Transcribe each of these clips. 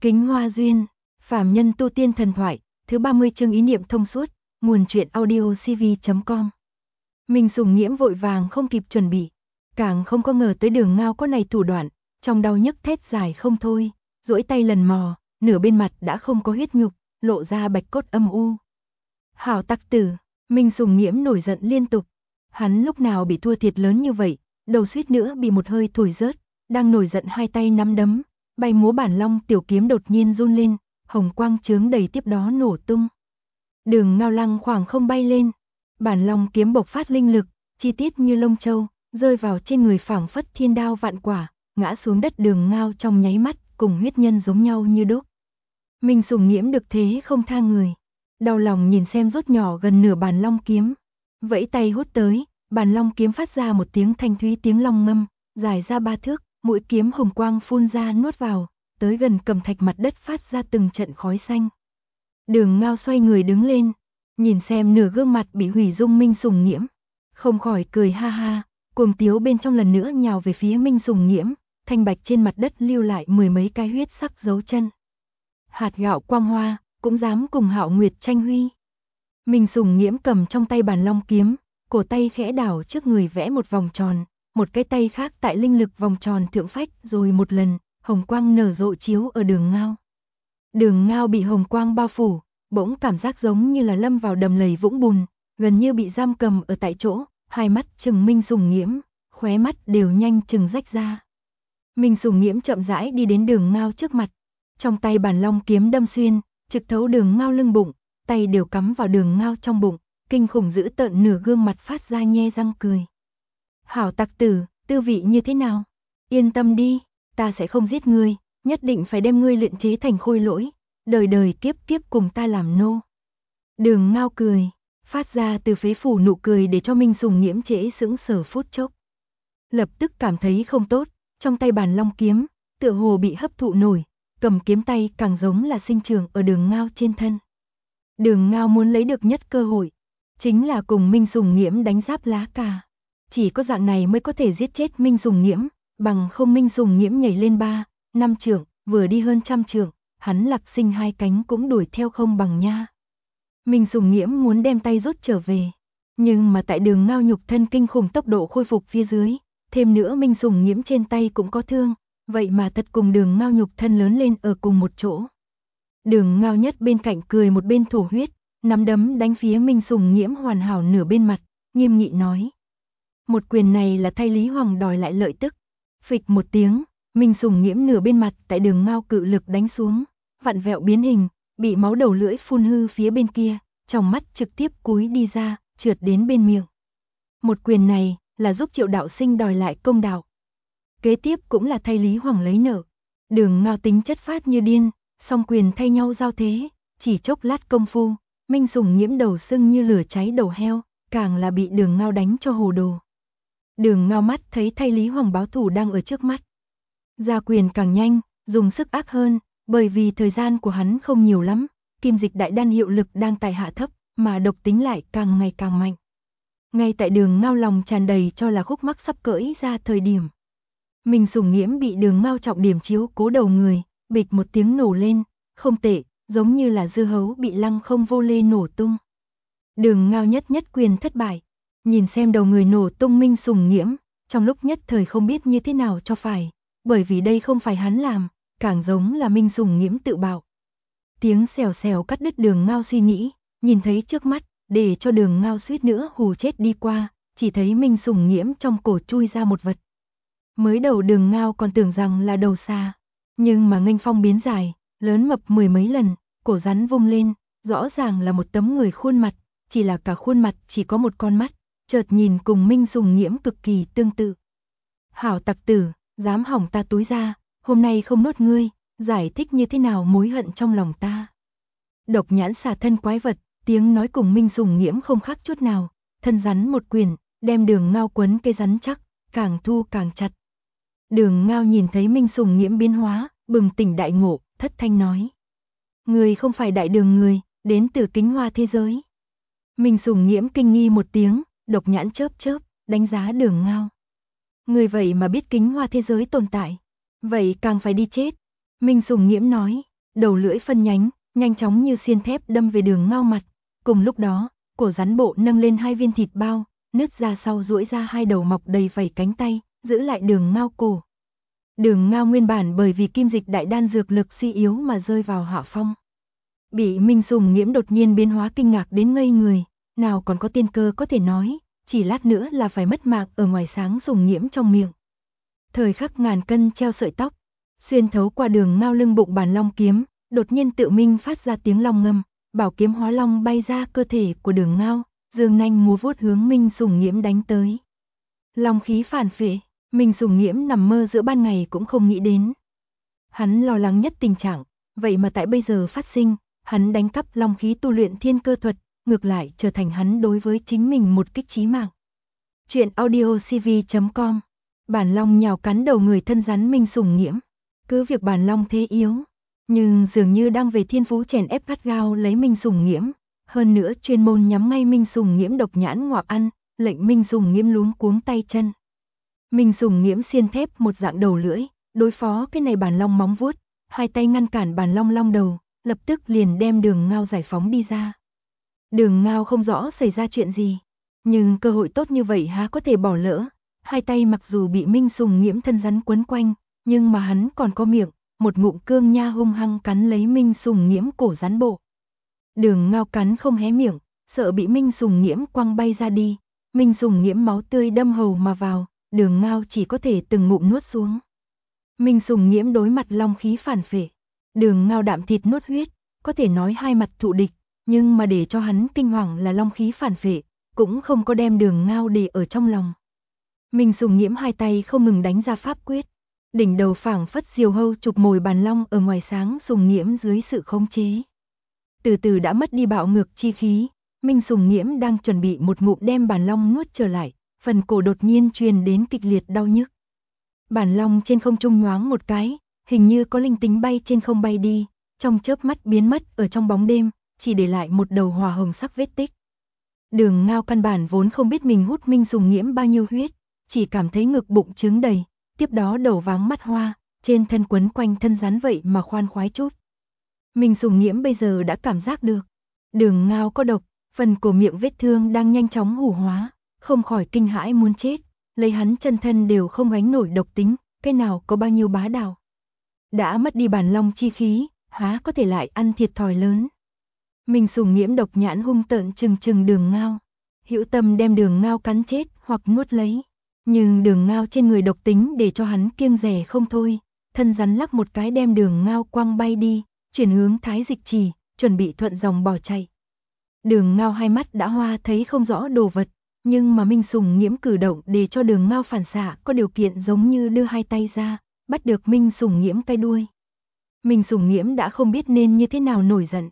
Kính Hoa Duyên, phàm nhân tu tiên thần thoại, thứ 30 chương ý niệm thông suốt, nguồn truyện audio cv.com. Minh Sùng Nghiễm vội vàng không kịp chuẩn bị, càng không có ngờ tới Đường Ngao có này thủ đoạn, trong đau nhức thét dài không thôi, duỗi tay lần mò, nửa bên mặt đã không có huyết nhục, lộ ra bạch cốt âm u. Hảo tặc tử, Minh Sùng Nghiễm nổi giận liên tục, hắn lúc nào bị thua thiệt lớn như vậy, đầu suýt nữa bị một hơi thổi rớt, đang nổi giận hai tay nắm đấm, bay múa bản long tiểu kiếm đột nhiên run lên, hồng quang chướng đầy tiếp đó nổ tung. Đường Ngao lăng khoảng không bay lên, bản long kiếm bộc phát linh lực, chi tiết như lông châu, rơi vào trên người phảng phất thiên đao vạn quả, ngã xuống đất. Đường Ngao trong nháy mắt, cùng huyết nhân giống nhau như đúc. Minh Sùng Nghiễm được thế không tha người, đau lòng nhìn xem rốt nhỏ gần nửa bản long kiếm, vẫy tay hút tới, bản long kiếm phát ra một tiếng thanh thúy tiếng long ngâm, dài ra 3 thước, mũi kiếm hồng quang phun ra nuốt vào, tới gần cầm thạch mặt đất phát ra từng trận khói xanh. Đường Ngao xoay người đứng lên, nhìn xem nửa gương mặt bị hủy dung Minh Sùng Nghiễm, không khỏi cười ha ha, cuồng tiếu bên trong lần nữa nhào về phía Minh Sùng Nghiễm, thanh bạch trên mặt đất lưu lại mười mấy cái huyết sắc dấu chân. Hạt gạo quang hoa, cũng dám cùng Hạo Nguyệt tranh huy. Minh Sùng Nghiễm cầm trong tay bản long kiếm, cổ tay khẽ đảo trước người vẽ một vòng tròn, một cái tay khác tại linh lực vòng tròn thượng phách rồi một lần, hồng quang nở rộ chiếu ở Đường Ngao. Đường Ngao bị hồng quang bao phủ, bỗng cảm giác giống như là lâm vào đầm lầy vũng bùn, gần như bị giam cầm ở tại chỗ, hai mắt trừng Minh Sùng Nghiễm, khóe mắt đều nhanh chừng rách ra. Minh Sùng Nghiễm chậm rãi đi đến Đường Ngao trước mặt, trong tay bản long kiếm đâm xuyên, trực thấu Đường Ngao lưng bụng, tay đều cắm vào Đường Ngao trong bụng, kinh khủng dữ tợn nửa gương mặt phát ra nhe răng cười. Hảo tặc tử, tư vị như thế nào? Yên tâm đi, ta sẽ không giết ngươi, nhất định phải đem ngươi luyện chế thành khôi lỗi, đời đời kiếp kiếp cùng ta làm nô. Đường Ngao cười, phát ra từ phế phủ nụ cười để cho Minh Sùng Nghiễm trễ sững sờ phút chốc. Lập tức cảm thấy không tốt, trong tay bản long kiếm, tựa hồ bị hấp thụ nổi, cầm kiếm tay càng giống là sinh trưởng ở Đường Ngao trên thân. Đường Ngao muốn lấy được nhất cơ hội, chính là cùng Minh Sùng Nghiễm đánh giáp lá cà. Chỉ có dạng này mới có thể giết chết Minh Sùng Nghiễm, bằng không Minh Sùng Nghiễm nhảy lên 3, 5 trượng, vừa đi hơn 100 trượng, hắn Lạc Sinh hai cánh cũng đuổi theo không bằng nha. Minh Sùng Nghiễm muốn đem tay rút trở về, nhưng mà tại Đường Ngao nhục thân kinh khủng tốc độ khôi phục phía dưới, thêm nữa Minh Sùng Nghiễm trên tay cũng có thương, vậy mà thật cùng Đường Ngao nhục thân lớn lên ở cùng một chỗ. Đường Ngao nhất bên cạnh cười một bên thổ huyết, nắm đấm đánh phía Minh Sùng Nghiễm hoàn hảo nửa bên mặt, nghiêm nghị nói: một quyền này là thay Lý Hoàng đòi lại lợi tức. Phịch một tiếng, Minh Sùng Nghiễm nửa bên mặt tại Đường Ngao cự lực đánh xuống, vặn vẹo biến hình, bị máu đầu lưỡi phun hư phía bên kia, trong mắt trực tiếp cúi đi ra, trượt đến bên miệng. Một quyền này là giúp Triệu đạo sinh đòi lại công đạo. Kế tiếp cũng là thay Lý Hoàng lấy nợ. Đường Ngao tính chất phát như điên, song quyền thay nhau giao thế, chỉ chốc lát công phu, Minh Sùng Nghiễm đầu sưng như lửa cháy đầu heo, càng là bị Đường Ngao đánh cho hồ đồ. Đường Ngao mắt thấy thay Lý Hoàng báo thù đang ở trước mắt, ra quyền càng nhanh, dùng sức ác hơn, bởi vì thời gian của hắn không nhiều lắm, kim dịch đại đan hiệu lực đang tại hạ thấp, mà độc tính lại càng ngày càng mạnh. Ngay tại Đường Ngao lòng tràn đầy cho là khúc mắc sắp cởi ra thời điểm, Minh Sùng Nghiễm bị Đường Ngao trọng điểm chiếu cố đầu người, bịch một tiếng nổ lên, không tệ, giống như là dưa hấu bị lăng không vô lê nổ tung. Đường Ngao nhất quyền thất bại, nhìn xem đầu người nổ tung Minh Sùng Nghiễm, trong lúc nhất thời không biết như thế nào cho phải, bởi vì đây không phải hắn làm, càng giống là Minh Sùng Nghiễm tự bạo. Tiếng xèo xèo cắt đứt Đường Ngao suy nghĩ, nhìn thấy trước mắt, để cho Đường Ngao suýt nữa hù chết đi qua, chỉ thấy Minh Sùng Nghiễm trong cổ chui ra một vật. Mới đầu Đường Ngao còn tưởng rằng là đầu xà, nhưng mà nghênh phong biến dài, lớn mập mười mấy lần, cổ rắn vung lên, rõ ràng là một tấm người khuôn mặt, chỉ là cả khuôn mặt chỉ có một con mắt, chợt nhìn cùng Minh Sùng Nghiễm cực kỳ tương tự. Hảo tặc tử, dám hỏng ta túi ra, hôm nay không nuốt ngươi, giải thích như thế nào mối hận trong lòng ta. Độc nhãn xà thân quái vật, tiếng nói cùng Minh Sùng Nghiễm không khác chút nào, thân rắn một quyền, đem Đường Ngao quấn cây rắn chắc, càng thu càng chặt. Đường Ngao nhìn thấy Minh Sùng Nghiễm biến hóa, bừng tỉnh đại ngộ, thất thanh nói: người không phải Đại Đường người, đến từ Kính Hoa thế giới. Minh Sùng Nghiễm kinh nghi một tiếng, độc nhãn chớp chớp, đánh giá Đường Ngao. Người vậy mà biết Kính Hoa thế giới tồn tại, vậy càng phải đi chết. Minh Sùng Nghiễm nói, đầu lưỡi phân nhánh, nhanh chóng như xiên thép đâm về Đường Ngao mặt. Cùng lúc đó, cổ rắn bộ nâng lên 2 viên thịt bao, nứt ra sau duỗi ra 2 đầu mọc đầy vảy cánh tay, giữ lại Đường Ngao cổ. Đường Ngao nguyên bản bởi vì kim dịch đại đan dược lực suy yếu mà rơi vào hạ phong. Bị Minh Sùng Nghiễm đột nhiên biến hóa kinh ngạc đến ngây người, nào còn có tiên cơ có thể nói, chỉ lát nữa là phải mất mạng ở ngoài sáng Sùng Nghiễm trong miệng. Thời khắc ngàn cân treo sợi tóc, xuyên thấu qua Đường Ngao lưng bụng bản long kiếm, đột nhiên tự minh phát ra tiếng long ngâm, bảo kiếm hóa long bay ra cơ thể của Đường Ngao, dương nanh múa vuốt hướng Minh Sùng Nghiễm đánh tới. Long khí phản phệ, Minh Sùng Nghiễm nằm mơ giữa ban ngày cũng không nghĩ đến. Hắn lo lắng nhất tình trạng, vậy mà tại bây giờ phát sinh, hắn đánh cắp long khí tu luyện thiên cơ thuật, ngược lại trở thành hắn đối với chính mình một kích chí mạng. Chuyện audio cv.com. Bản long nhào cắn đầu người thân rắn Minh Sùng Nghiễm. Cứ việc bản long thế yếu, nhưng dường như đang về thiên phú chèn ép gắt gao lấy Minh Sùng Nghiễm, hơn nữa chuyên môn nhắm ngay Minh Sùng Nghiễm độc nhãn ngoạc ăn, lệnh Minh Sùng Nghiễm luống cuống tay chân. Minh Sùng Nghiễm xiên thép một dạng đầu lưỡi, đối phó cái này bản long móng vuốt, hai tay ngăn cản bản long long đầu, lập tức liền đem Đường Ngao giải phóng đi ra. Đường Ngao không rõ xảy ra chuyện gì, nhưng cơ hội tốt như vậy há có thể bỏ lỡ. Hai tay mặc dù bị Minh Sùng Nghiễm thân rắn quấn quanh, nhưng mà hắn còn có miệng, một ngụm cương nha hung hăng cắn lấy Minh Sùng Nghiễm cổ rắn bộ. Đường Ngao cắn không hé miệng, sợ bị Minh Sùng Nghiễm quăng bay ra đi. Minh Sùng Nghiễm máu tươi đâm hầu mà vào, Đường Ngao chỉ có thể từng ngụm nuốt xuống. Minh Sùng Nghiễm đối mặt long khí phản phệ, Đường Ngao đạm thịt nuốt huyết, có thể nói hai mặt thụ địch, nhưng mà để cho hắn kinh hoàng là long khí phản phệ, cũng không có đem Đường Ngao để ở trong lòng. Minh Sùng Nghiễm hai tay không ngừng đánh ra pháp quyết, đỉnh đầu phảng phất diều hâu chụp mồi bàn long ở ngoài sáng Sùng Nghiễm dưới sự khống chế. Từ từ đã mất đi bạo ngược chi khí, Minh Sùng Nghiễm đang chuẩn bị một ngụm đem bàn long nuốt trở lại, phần cổ đột nhiên truyền đến kịch liệt đau nhức. Bản long trên không trung nhoáng một cái, hình như có linh tính bay trên không bay đi, trong chớp mắt biến mất ở trong bóng đêm, chỉ để lại một đầu hỏa hồng sắc vết tích. Đường Ngao căn bản vốn không biết mình hút Minh Sùng Nghiễm bao nhiêu huyết, chỉ cảm thấy ngực bụng trướng đầy, tiếp đó đầu váng mắt hoa, trên thân quấn quanh thân rắn vậy mà khoan khoái chút. Minh Sùng Nghiễm bây giờ đã cảm giác được, Đường Ngao có độc, phần cổ miệng vết thương đang nhanh chóng hủ hóa, không khỏi kinh hãi muốn chết, lấy hắn chân thân đều không gánh nổi độc tính, cái nào có bao nhiêu bá đạo. Đã mất đi bản long chi khí, há có thể lại ăn thiệt thòi lớn. Minh Sùng Nghiễm độc nhãn hung tợn trừng trừng Đường Ngao, hữu tâm đem Đường Ngao cắn chết hoặc nuốt lấy. Nhưng Đường Ngao trên người độc tính để cho hắn kiêng dè không thôi, thân rắn lắc một cái đem Đường Ngao quăng bay đi, chuyển hướng Thái Dịch Trì, chuẩn bị thuận dòng bỏ chạy. Đường Ngao hai mắt đã hoa thấy không rõ đồ vật, nhưng mà Minh Sùng Nghiễm cử động để cho Đường Ngao phản xạ có điều kiện giống như đưa hai tay ra, bắt được Minh Sùng Nghiễm cái đuôi. Minh Sùng Nghiễm đã không biết nên như thế nào nổi giận.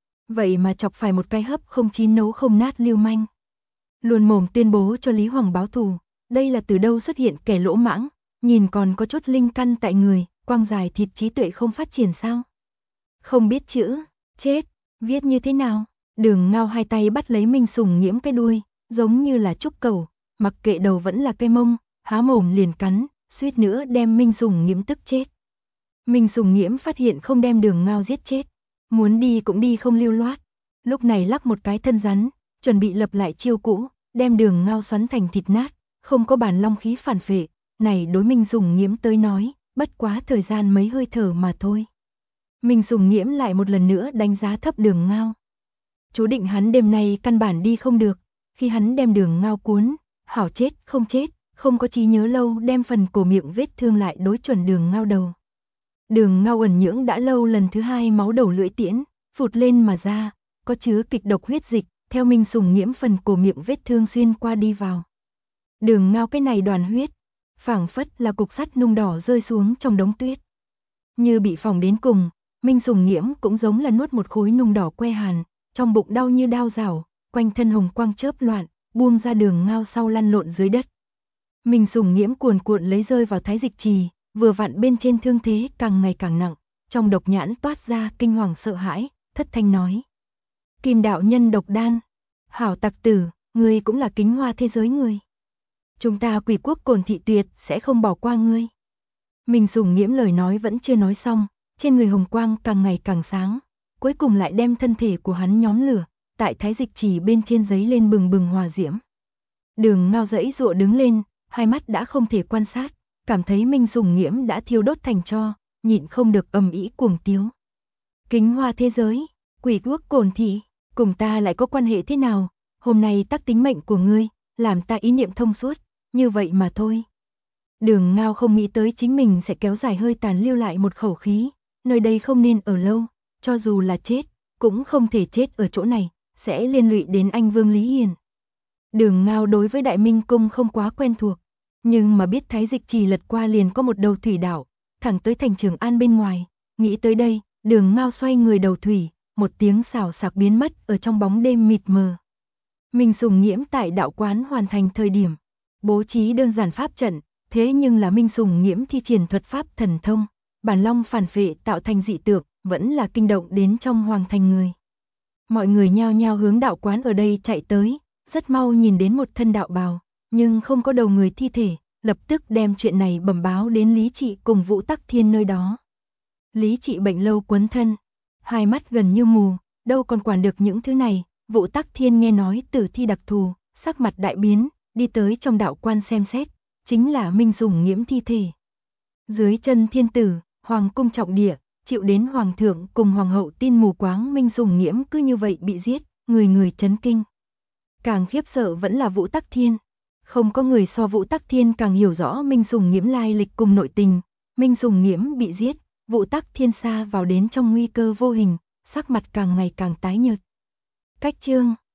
Vậy mà chọc phải một cái hấp không chín nấu không nát lưu manh. Luôn mồm tuyên bố cho Lý Hoàng báo thù, đây là từ đâu xuất hiện kẻ lỗ mãng, nhìn còn có chút linh căn tại người, quang dài thịt trí tuệ không phát triển sao? Không biết chữ, chết, viết như thế nào? Đường Ngao hai tay bắt lấy Minh Sùng Nghiễm cái đuôi, giống như là trúc cẩu, mặc kệ đầu vẫn là cây mông, há mồm liền cắn, suýt nữa đem Minh Sùng Nghiễm tức chết. Minh Sùng Nghiễm phát hiện không đem Đường Ngao giết chết, muốn đi cũng đi không lưu loát, lúc này lắc một cái thân rắn, chuẩn bị lập lại chiêu cũ, đem Đường Ngao xoắn thành thịt nát, không có bản long khí phản phệ, này đối Minh Sùng Nghiễm tới nói, bất quá thời gian mấy hơi thở mà thôi. Minh Sùng Nghiễm lại một lần nữa đánh giá thấp Đường Ngao. Chú định hắn đêm nay căn bản đi không được, khi hắn đem Đường Ngao cuốn, hảo chết, không có trí nhớ lâu đem phần cổ miệng vết thương lại đối chuẩn Đường Ngao đầu. Đường Ngao ẩn nhưỡng đã lâu lần thứ hai máu đầu lưỡi tiễn, phụt lên mà ra, có chứa kịch độc huyết dịch, theo Minh Sùng Nghiễm phần cổ miệng vết thương xuyên qua đi vào. Đường Ngao cái này đoàn huyết, phảng phất là cục sắt nung đỏ rơi xuống trong đống tuyết. Như bị phỏng đến cùng, Minh Sùng Nghiễm cũng giống là nuốt một khối nung đỏ que hàn, trong bụng đau như đao rảo, quanh thân hồng quang chớp loạn, buông ra Đường Ngao sau lăn lộn dưới đất. Minh Sùng Nghiễm cuồn cuộn lấy rơi vào Thái Dịch Trì, vừa vặn bên trên thương thế càng ngày càng nặng, trong độc nhãn toát ra kinh hoàng sợ hãi, thất thanh nói: Kim đạo nhân độc đan, hảo tặc tử, ngươi cũng là kính hoa thế giới người. Chúng ta Quỷ quốc Cổn Thị tuyệt sẽ không bỏ qua ngươi. Minh Sùng Nghiễm lời nói vẫn chưa nói xong, trên người hồng quang càng ngày càng sáng, cuối cùng lại đem thân thể của hắn nhóm lửa, tại thái dịch chỉ bên trên giấy lên bừng bừng hòa diễm. Đường Ngao giãy giụa đứng lên, hai mắt đã không thể quan sát, cảm thấy Minh Sùng Nghiễm đã thiêu đốt thành tro, nhịn không được ầm ĩ cuồng tiếu. Kính hoa thế giới, quỷ quốc Cổn Thị, cùng ta lại có quan hệ thế nào, hôm nay tắc tính mệnh của ngươi, làm ta ý niệm thông suốt, như vậy mà thôi. Đường Ngao không nghĩ tới chính mình sẽ kéo dài hơi tàn lưu lại một khẩu khí, nơi đây không nên ở lâu, cho dù là chết, cũng không thể chết ở chỗ này, sẽ liên lụy đến anh Vương Lý Hiền. Đường Ngao đối với Đại Minh Cung không quá quen thuộc, nhưng mà biết thái dịch trì lật qua liền có một đầu thủy đảo, thẳng tới thành Trường An bên ngoài, nghĩ tới đây, Đường Ngao xoay người đầu thủy, một tiếng xào xạc biến mất ở trong bóng đêm mịt mờ. Minh Sùng Nghiễm tại đạo quán hoàn thành thời điểm, bố trí đơn giản pháp trận, thế nhưng là Minh Sùng Nghiễm thi triển thuật pháp thần thông, bản long phản phệ tạo thành dị tượng, vẫn là kinh động đến trong hoàng thành người. Mọi người nhao nhao hướng đạo quán ở đây chạy tới, rất mau nhìn đến một thân đạo bào, nhưng không có đầu người thi thể, lập tức đem chuyện này bẩm báo đến Lý Trị cùng Vũ Tắc Thiên nơi đó. Lý Trị bệnh lâu quấn thân, hai mắt gần như mù, đâu còn quản được những thứ này. Vũ Tắc Thiên nghe nói tử thi đặc thù, sắc mặt đại biến, đi tới trong đạo quan xem xét, chính là Minh Sùng Nghiễm thi thể. Dưới chân thiên tử, hoàng cung trọng địa, chịu đến hoàng thượng cùng hoàng hậu tin mù quáng Minh Sùng Nghiễm cứ như vậy bị giết, người người chấn kinh. Càng khiếp sợ vẫn là Vũ Tắc Thiên. Không có người so Vũ Tắc Thiên càng hiểu rõ Minh Sùng Nghiễm lai lịch cùng nội tình. Minh Sùng Nghiễm bị giết, Vũ Tắc Thiên xa vào đến trong nguy cơ vô hình, sắc mặt càng ngày càng tái nhợt. Cách chương